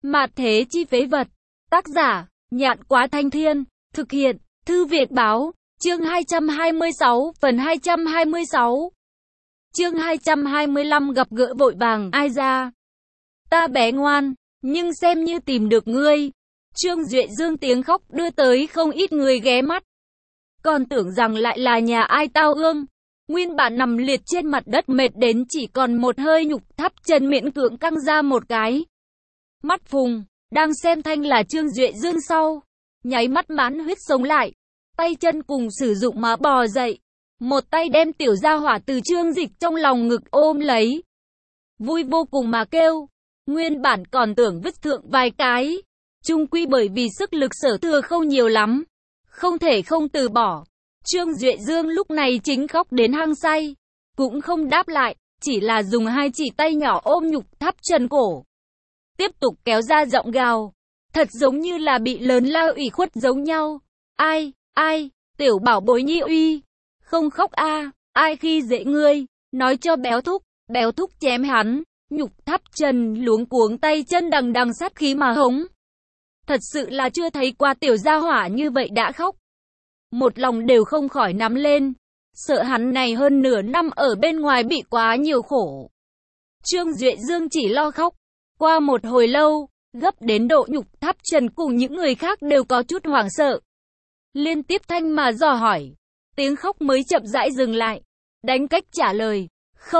Mạt thế chi phế vật. Tác giả, Nhạn Quá Thanh Thiên. Thực hiện, Thư Việt Báo. Chương 226, phần 226. Chương 225 gặp gỡ vội vàng, ai ra? Ta bé ngoan, nhưng xem như tìm được ngươi. Trương Duệ Dương tiếng khóc đưa tới không ít người ghé mắt. Còn tưởng rằng lại là nhà ai tao ương. Nguyên bản nằm liệt trên mặt đất mệt đến chỉ còn một hơi nhục thắp chân miễn cưỡng căng ra một cái. Mắt phùng, đang xem thanh là Trương Duệ Dương sau. Nháy mắt mãn huyết sống lại. Tay chân cùng sử dụng mà bò dậy. Một tay đem tiểu gia hỏa từ Trương Dịch trong lòng ngực ôm lấy. Vui vô cùng mà kêu. Nguyên bản còn tưởng vứt thượng vài cái. Chung quy bởi vì sức lực sở thừa không nhiều lắm. Không thể không từ bỏ. Trương Duệ Dương lúc này chính khóc đến hăng say. Cũng không đáp lại. Chỉ là dùng hai chỉ tay nhỏ ôm nhục thắp chân cổ. Tiếp tục kéo ra giọng gào. Thật giống như là bị lớn lao ủy khuất giống nhau. Ai, tiểu bảo bối nhi uy. Không khóc a, ai khi dễ ngươi. Nói cho béo thúc chém hắn. Nhục thắp chân luống cuống tay chân đằng đằng sát khí mà hống. Thật sự là chưa thấy qua tiểu gia hỏa như vậy đã khóc. Một lòng đều không khỏi nắm lên. Sợ hắn này hơn nửa năm ở bên ngoài bị quá nhiều khổ. Trương Duệ Dương chỉ lo khóc. Qua một hồi lâu, gấp đến độ nhục thắp chân cùng những người khác đều có chút hoảng sợ. Liên tiếp thanh mà dò hỏi. Tiếng khóc mới chậm rãi dừng lại. Đánh cách trả lời.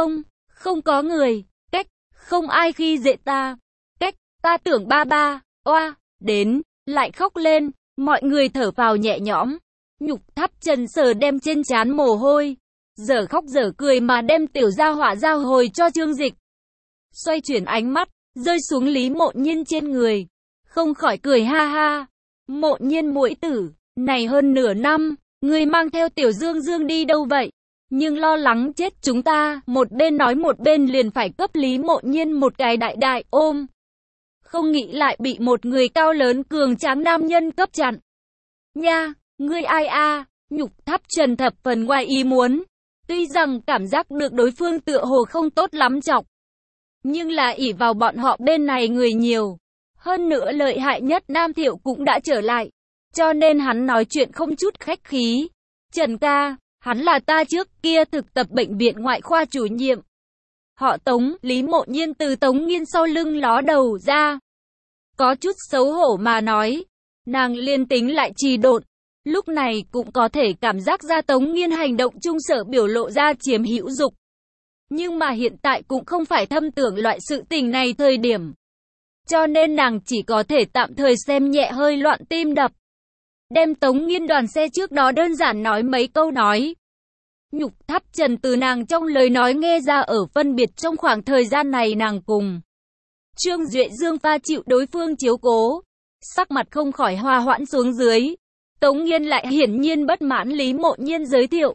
Không có người. Cách, không ai khi dễ ta. Cách, ta tưởng ba. Oa, đến, lại khóc lên. Mọi người thở phào nhẹ nhõm. Nhục thắp chân sờ đem trên trán mồ hôi. Giờ khóc giờ cười mà đem tiểu gia hỏa giao hồi cho Trương Dịch. Xoay chuyển ánh mắt, rơi xuống Lý Mộ Nhiên trên người. Không khỏi cười ha ha. Mộ Nhiên muội tử, này hơn nửa năm, người mang theo tiểu Dương Dương đi đâu vậy? Nhưng lo lắng chết chúng ta, một bên nói một bên liền phải cấp Lý Mộ Nhiên một cái đại ôm. Không nghĩ lại bị một người cao lớn cường tráng nam nhân cấp chặn. Nha, ngươi ai a? Nhục thắp trần thập phần ngoài ý muốn. Tuy rằng cảm giác được đối phương tựa hồ không tốt lắm chọc. Nhưng là ỷ vào bọn họ bên này người nhiều. Hơn nữa lợi hại nhất Nam Thiệu cũng đã trở lại. Cho nên hắn nói chuyện không chút khách khí. Trần ca, hắn là ta trước kia thực tập bệnh viện ngoại khoa chủ nhiệm. Họ Tống, Lý Mộ Nhiên từ Tống Nghiên sau lưng ló đầu ra. Có chút xấu hổ mà nói. Nàng liên tính lại trì độn. Lúc này cũng có thể cảm giác ra Tống Nghiên hành động trung sở biểu lộ ra chiếm hữu dục. Nhưng mà hiện tại cũng không phải thâm tưởng loại sự tình này thời điểm. Cho nên nàng chỉ có thể tạm thời xem nhẹ hơi loạn tim đập. Đem Tống Nghiên đoàn xe trước đó đơn giản nói mấy câu nói. Nhục thắp trần từ nàng trong lời nói nghe ra ở phân biệt trong khoảng thời gian này nàng cùng Trương Duệ Dương pha chịu đối phương chiếu cố. Sắc mặt không khỏi hòa hoãn xuống dưới. Tống Nghiên lại hiển nhiên bất mãn Lý Mộ Nhiên giới thiệu.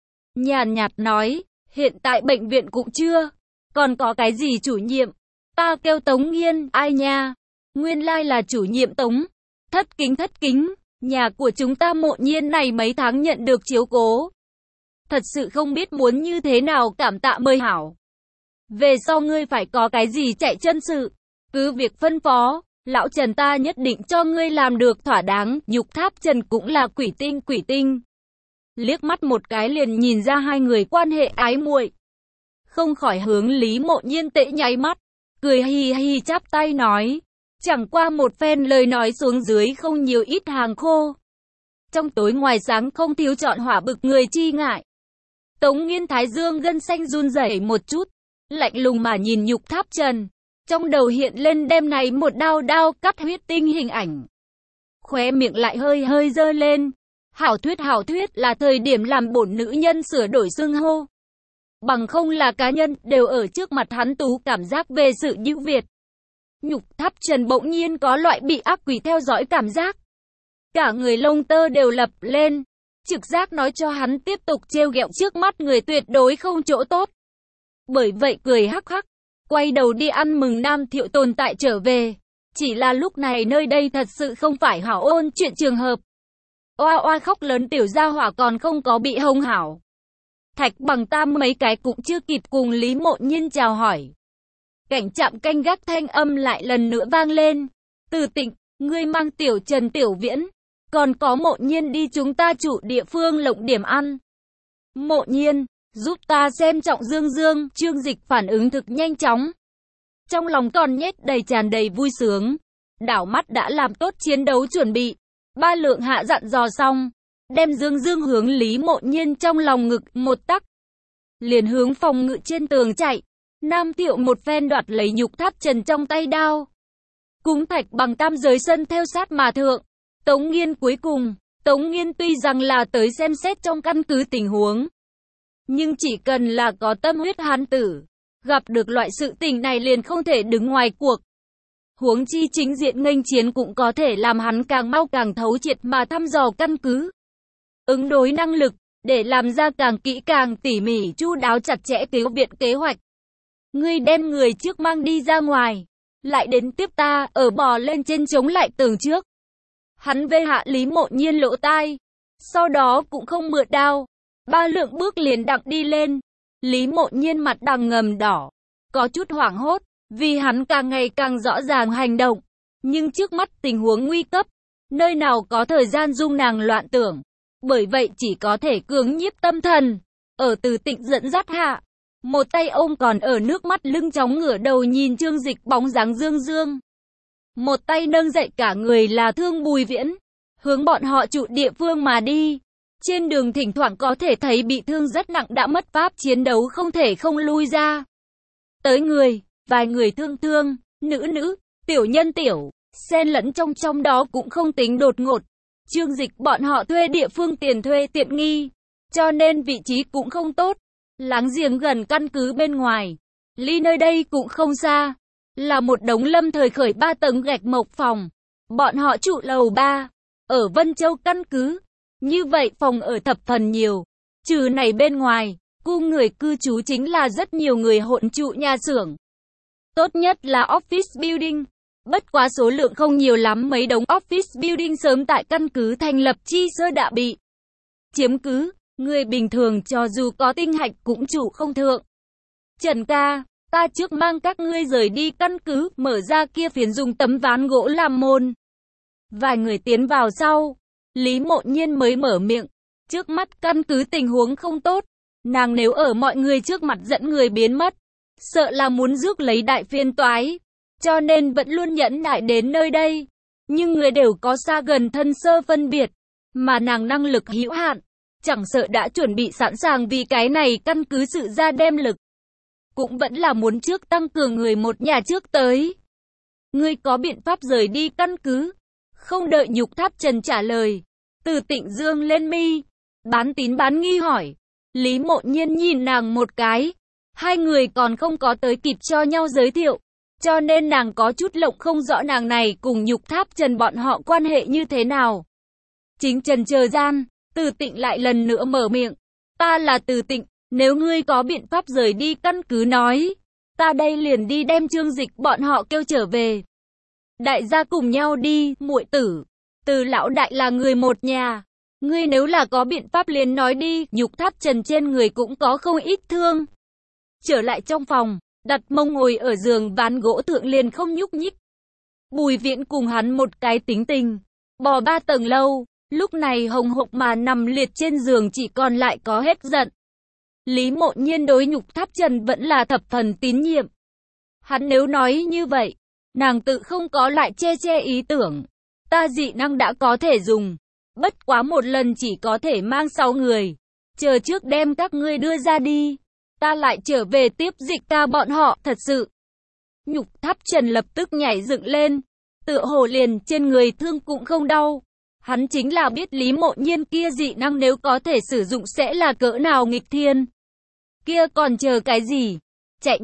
Nhàn nhạt nói, hiện tại bệnh viện cũng chưa. Còn có cái gì chủ nhiệm? Ta kêu Tống Nghiên, ai nha? Nguyên lai là chủ nhiệm Tống. Thất kính. Nhà của chúng ta Mộ Nhiên này mấy tháng nhận được chiếu cố. Thật sự không biết muốn như thế nào cảm tạ mới hảo. Về sau ngươi phải có cái gì chạy chân sự. Cứ việc phân phó, lão Trần ta nhất định cho ngươi làm được thỏa đáng. Nhục tháp Trần cũng là quỷ tinh. Liếc mắt một cái liền nhìn ra hai người quan hệ ái muội. Không khỏi hướng Lý Mộ Nhiên tễ nháy mắt. Cười hi chắp tay nói. Chẳng qua một phen lời nói xuống dưới không nhiều ít hàng khô. Trong tối ngoài sáng không thiếu chọn hỏa bực người chi ngại. Tống Nghiên thái dương gân xanh run rẩy một chút. Lạnh lùng mà nhìn nhục tháp Trần. Trong đầu hiện lên đêm này một đao cắt huyết tinh hình ảnh. Khóe miệng lại hơi dơ lên. Hảo thuyết là thời điểm làm bổn nữ nhân sửa đổi xưng hô. Bằng không là cá nhân đều ở trước mặt hắn tú cảm giác về sự ưu việt. Nhục tháp Trần bỗng nhiên có loại bị ác quỷ theo dõi cảm giác. Cả người lông tơ đều lập lên. Trực giác nói cho hắn tiếp tục trêu ghẹo trước mắt người tuyệt đối không chỗ tốt. Bởi vậy cười hắc hắc. Quay đầu đi ăn mừng Nam Thiệu tồn tại trở về. Chỉ là lúc này nơi đây thật sự không phải hảo ôn chuyện trường hợp. Oa khóc lớn tiểu gia hỏa còn không có bị hông hảo. Thạch Bằng Tam mấy cái cũng chưa kịp cùng Lý Mộ Nhiên chào hỏi. Cảnh trạm canh gác thanh âm lại lần nữa vang lên. Từ Tịnh, ngươi mang Tiểu Trần Tiểu Viễn, còn có Mộ Nhiên đi chúng ta chủ địa phương lộng điểm ăn. Mộ Nhiên, giúp ta xem Trọng Dương Dương. Trương Dịch phản ứng thực nhanh chóng. Trong lòng còn nhét tràn đầy vui sướng. Đảo mắt đã làm tốt chiến đấu chuẩn bị. Ba Lượng Hạ dặn dò xong, đem Dương Dương hướng Lý Mộ Nhiên trong lòng ngực một tắc, liền hướng phòng ngự trên tường chạy. Nam Thiệu một phen đoạt lấy Nhục Tháp Trần trong tay đao. Cúng thạch bằng tam giới sân theo sát mà thượng. Tống Nghiên cuối cùng, Tống Nghiên tuy rằng là tới xem xét trong căn cứ tình huống, nhưng chỉ cần là có tâm huyết hán tử, gặp được loại sự tình này liền không thể đứng ngoài cuộc. Huống chi chính diện nghênh chiến cũng có thể làm hắn càng mau càng thấu triệt mà thăm dò căn cứ. Ứng đối năng lực, để làm ra càng kỹ càng tỉ mỉ chu đáo chặt chẽ cứu viện kế hoạch. Ngươi đem người trước mang đi ra ngoài, lại đến tiếp ta, ở bò lên trên chống lại tường trước. Hắn vê hạ Lý Mộ Nhiên lỗ tai, sau đó cũng không mượn đao. Ba Lượng bước liền đặng đi lên. Lý Mộ Nhiên mặt đằng ngầm đỏ, có chút hoảng hốt, vì hắn càng ngày càng rõ ràng hành động. Nhưng trước mắt tình huống nguy cấp, nơi nào có thời gian dung nàng loạn tưởng. Bởi vậy chỉ có thể cưỡng nhiếp tâm thần. Ở Từ Tịnh dẫn dắt hạ, một tay ôm còn ở nước mắt lưng chóng ngửa đầu nhìn Trương Dịch bóng dáng Dương Dương. Một tay nâng dậy cả người là Thương Bùi Viễn, hướng bọn họ trụ địa phương mà đi. Trên đường thỉnh thoảng có thể thấy bị thương rất nặng đã mất pháp chiến đấu không thể không lui ra. Tới người, vài người thương, nữ, tiểu nhân tiểu, xen lẫn trong đó cũng không tính đột ngột. Trương Dịch bọn họ thuê địa phương tiền thuê tiện nghi, cho nên vị trí cũng không tốt. Láng giềng gần căn cứ bên ngoài, ly nơi đây cũng không xa, là một đống lâm thời khởi 3 tầng gạch mộc phòng. Bọn họ trụ lầu 3, ở Vân Châu căn cứ. Như vậy phòng ở thập phần nhiều. Trừ này bên ngoài, khu người cư trú chính là rất nhiều người hỗn trụ nhà xưởng. Tốt nhất là office building. Bất quá số lượng không nhiều lắm, mấy đống office building sớm tại căn cứ thành lập chi sơ đã bị chiếm cứ. Người bình thường cho dù có tinh hạch cũng trụ không thượng. Trần ca, ta trước mang các ngươi rời đi căn cứ, mở ra kia phiến dùng tấm ván gỗ làm môn. Vài người tiến vào sau, Lý Mộ Nhiên mới mở miệng. Trước mắt căn cứ tình huống không tốt, nàng nếu ở mọi người trước mặt dẫn người biến mất, sợ là muốn rước lấy đại phiên toái, cho nên vẫn luôn nhẫn nại đến nơi đây. Nhưng người đều có xa gần thân sơ phân biệt, mà nàng năng lực hữu hạn, chẳng sợ đã chuẩn bị sẵn sàng vì cái này căn cứ sự ra đem lực, cũng vẫn là muốn trước tăng cường người một nhà trước tới. Ngươi có biện pháp rời đi căn cứ? Không đợi Nhục Tháp Trần trả lời, Từ Tịnh dương lên mi, bán tín bán nghi hỏi. Lý Mộ Nhiên nhìn nàng một cái, hai người còn không có tới kịp cho nhau giới thiệu, cho nên nàng có chút lộng không rõ nàng này cùng Nhục Tháp Trần bọn họ quan hệ như thế nào. Chính trần chờ gian, Từ Tịnh lại lần nữa mở miệng. Ta là Từ Tịnh, nếu ngươi có biện pháp rời đi căn cứ nói, ta đây liền đi đem Trương Dịch bọn họ kêu trở về. Đại gia cùng nhau đi, muội tử. Từ lão đại là người một nhà. Ngươi nếu là có biện pháp liền nói đi. Nhục Tháp Trần trên người cũng có không ít thương. Trở lại trong phòng, đặt mông ngồi ở giường ván gỗ thượng liền không nhúc nhích. Bùi Viễn cùng hắn một cái tính tình, bò 3 tầng lâu, lúc này hồng hộc mà nằm liệt trên giường chỉ còn lại có hết giận. Lý Mộ Nhiên đối Nhục Tháp Trần vẫn là thập phần tín nhiệm. Hắn nếu nói như vậy, nàng tự không có lại che ý tưởng. Ta dị năng đã có thể dùng, bất quá một lần chỉ có thể mang 6 người. Chờ trước đem các ngươi đưa ra đi, ta lại trở về tiếp Dịch ca bọn họ. Thật sự, Nhục Tháp Trần lập tức nhảy dựng lên, tựa hồ liền trên người thương cũng không đau. Hắn chính là biết Lý Mộ Nhiên kia dị năng nếu có thể sử dụng sẽ là cỡ nào nghịch thiên. Kia còn chờ cái gì? Chạy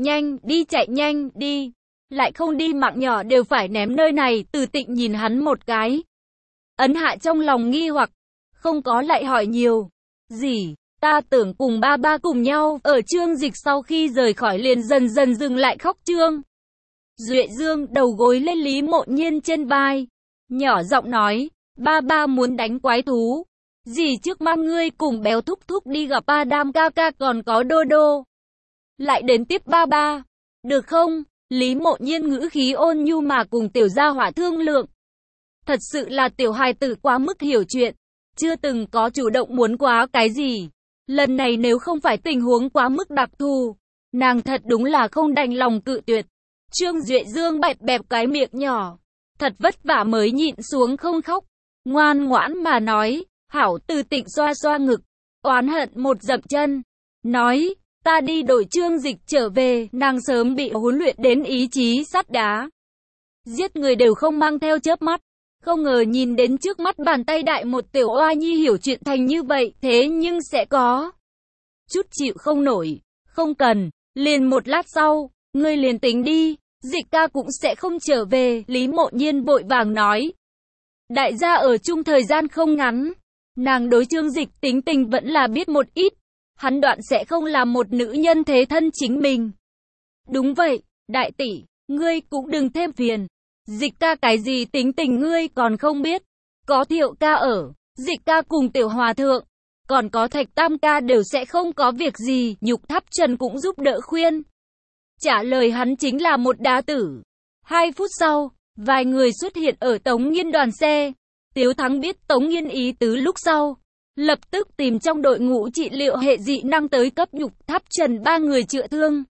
nhanh đi. Lại không đi mạng nhỏ đều phải ném nơi này. Từ Tịnh nhìn hắn một cái, ấn hạ trong lòng nghi hoặc, không có lại hỏi nhiều. Gì? Ta tưởng cùng ba cùng nhau. Ở Trương Dịch sau khi rời khỏi liền dần dần dừng lại khóc. Trương Duệ Dương đầu gối lên Lý Mộ Nhiên trên vai, nhỏ giọng nói, ba muốn đánh quái thú. Dì trước mang ngươi cùng Béo thúc thúc đi gặp Adam ca ca còn có Đô Đô. Lại đến tiếp ba, được không? Lý Mộ Nhiên ngữ khí ôn nhu mà cùng tiểu gia hỏa thương lượng. Thật sự là tiểu hài tử quá mức hiểu chuyện, chưa từng có chủ động muốn quá cái gì. Lần này nếu không phải tình huống quá mức đặc thù, nàng thật đúng là không đành lòng cự tuyệt. Trương Duệ Dương bẹp bẹp cái miệng nhỏ, thật vất vả mới nhịn xuống không khóc, ngoan ngoãn mà nói. Hảo. Từ Tịnh xoa xoa ngực, oán hận một dậm chân, nói, ta đi đổi Trương Dịch trở về. Nàng sớm bị huấn luyện đến ý chí sắt đá, giết người đều không mang theo chớp mắt. Không ngờ nhìn đến trước mắt bàn tay đại một tiểu oa nhi hiểu chuyện thành như vậy, thế nhưng sẽ có chút chịu không nổi. Không cần, liền một lát sau, ngươi liền tính đi, Dịch ca cũng sẽ không trở về. Lý Mộ Nhiên vội vàng nói. Đại gia ở chung thời gian không ngắn, nàng đối Trương Dịch tính tình vẫn là biết một ít, hắn đoạn sẽ không làm một nữ nhân thế thân chính mình. Đúng vậy, đại tỷ, ngươi cũng đừng thêm phiền. Dịch ca cái gì tính tình ngươi còn không biết. Có Thiệu ca ở, Dịch ca cùng tiểu hòa thượng, còn có Thạch Tam ca đều sẽ không có việc gì. Nhục Tháp Trần cũng giúp đỡ khuyên. Trả lời hắn chính là một đá tử. 2 phút sau, vài người xuất hiện ở Tống Nghiên đoàn xe. Tiếu Thắng biết Tống Nghiên ý tứ lúc sau, lập tức tìm trong đội ngũ trị liệu hệ dị năng tới cấp Nhục Tháp Trần 3 người chữa thương.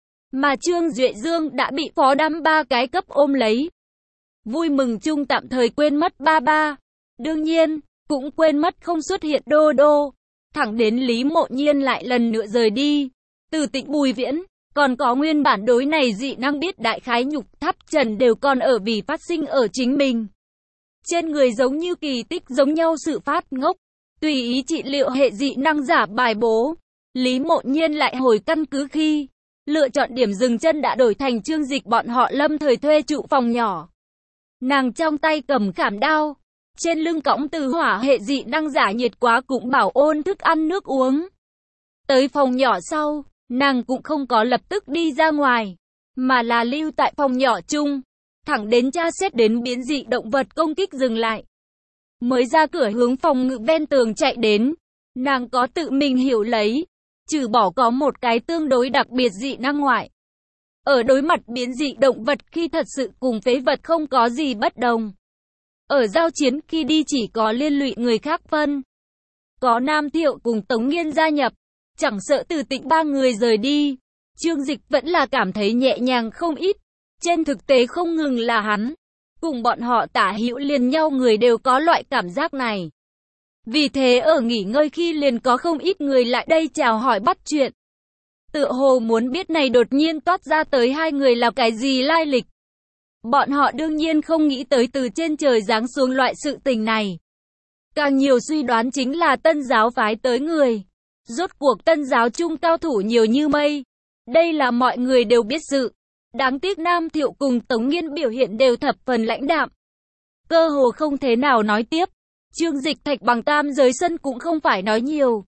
Mà Trương Duệ Dương đã bị phó đám 3 cái cấp ôm lấy. Vui mừng chung tạm thời quên mất ba ba. Đương nhiên, cũng quên mất không xuất hiện Đô Đô. Thẳng đến Lý Mộ Nhiên lại lần nữa rời đi. Từ Tịnh Bùi Viễn, còn có nguyên bản đối này dị năng biết đại khái Nhục Tháp Trần đều còn ở vì phát sinh ở chính mình. Trên người giống như kỳ tích giống nhau sự phát ngốc. Tùy ý trị liệu hệ dị năng giả bài bố. Lý Mộ Nhiên lại hồi căn cứ khi lựa chọn điểm dừng chân đã đổi thành Trương Dịch bọn họ lâm thời thuê trụ phòng nhỏ. Nàng trong tay cầm khảm đao, trên lưng cõng từ hỏa hệ dị năng giả nhiệt quá cũng bảo ôn thức ăn nước uống. Tới phòng nhỏ sau, nàng cũng không có lập tức đi ra ngoài, mà là lưu tại phòng nhỏ chung, thẳng đến tra xét đến biến dị động vật công kích dừng lại. Mới ra cửa hướng phòng ngự ven tường chạy đến, nàng có tự mình hiểu lấy, trừ bỏ có một cái tương đối đặc biệt dị năng ngoại. Ở đối mặt biến dị động vật khi thật sự cùng phế vật không có gì bất đồng. Ở giao chiến khi đi chỉ có liên lụy người khác phân. Có Nam Thiệu cùng Tống Nghiên gia nhập, chẳng sợ Từ Tịnh 3 người rời đi, Trương Dịch vẫn là cảm thấy nhẹ nhàng không ít. Trên thực tế không ngừng là hắn, cùng bọn họ tả hữu liền nhau người đều có loại cảm giác này. Vì thế ở nghỉ ngơi khi liền có không ít người lại đây chào hỏi bắt chuyện. Tựa hồ muốn biết này đột nhiên toát ra tới 2 người là cái gì lai lịch. Bọn họ đương nhiên không nghĩ tới từ trên trời giáng xuống loại sự tình này. Càng nhiều suy đoán chính là Tân giáo phái tới người. Rốt cuộc Tân giáo chung cao thủ nhiều như mây. Đây là mọi người đều biết sự. Đáng tiếc Nam Thiệu cùng Tống Nghiên biểu hiện đều thập phần lãnh đạm. Cơ hồ không thế nào nói tiếp. Trương Dịch Thạch Bằng tam giới sân cũng không phải nói nhiều.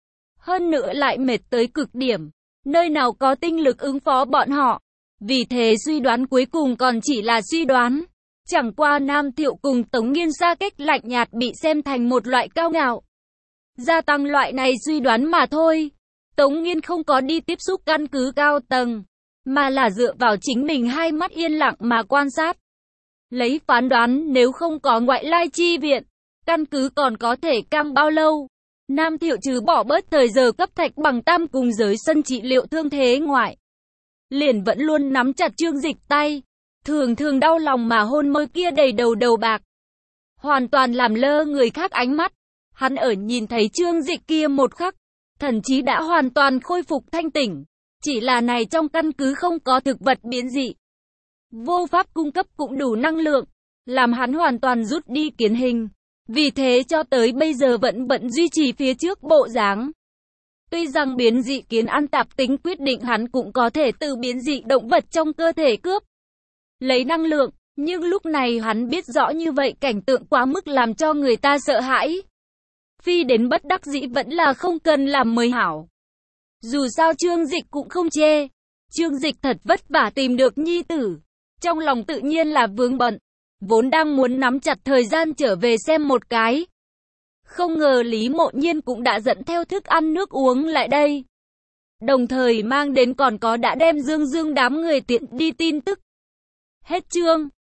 Hơn nữa lại mệt tới cực điểm. Nơi nào có tinh lực ứng phó bọn họ. Vì thế suy đoán cuối cùng còn chỉ là suy đoán. Chẳng qua Nam Thiệu cùng Tống Nghiên xa cách lạnh nhạt bị xem thành một loại cao ngạo. Gia tăng loại này suy đoán mà thôi. Tống Nghiên không có đi tiếp xúc căn cứ cao tầng, mà là dựa vào chính mình hai mắt yên lặng mà quan sát. Lấy phán đoán nếu không có ngoại lai chi viện, căn cứ còn có thể căng bao lâu. Nam Thiệu trừ bỏ bớt thời giờ cấp Thạch Bằng tam cùng giới sân trị liệu thương thế ngoại, liền vẫn luôn nắm chặt Trương Dịch tay, thường thường đau lòng mà hôn môi kia đầy đầu bạc. Hoàn toàn làm lơ người khác ánh mắt, hắn ở nhìn thấy Trương Dịch kia một khắc, thần trí đã hoàn toàn khôi phục thanh tỉnh, chỉ là này trong căn cứ không có thực vật biến dị. Vô pháp cung cấp cũng đủ năng lượng, làm hắn hoàn toàn rút đi kiến hình. Vì thế cho tới bây giờ vẫn bận duy trì phía trước bộ dáng. Tuy rằng biến dị kiến ăn tạp tính quyết định hắn cũng có thể từ biến dị động vật trong cơ thể cướp lấy năng lượng, nhưng lúc này hắn biết rõ như vậy cảnh tượng quá mức làm cho người ta sợ hãi. Phi đến bất đắc dĩ vẫn là không cần làm mới hảo. Dù sao Trương Dịch cũng không chê. Trương Dịch thật vất vả tìm được nhi tử, trong lòng tự nhiên là vướng bận, vốn đang muốn nắm chặt thời gian trở về xem một cái. Không ngờ Lý Mộ Nhiên cũng đã dẫn theo thức ăn nước uống lại đây. Đồng thời mang đến còn có đã đem Dương Dương đám người tiện đi tin tức. Hết chương.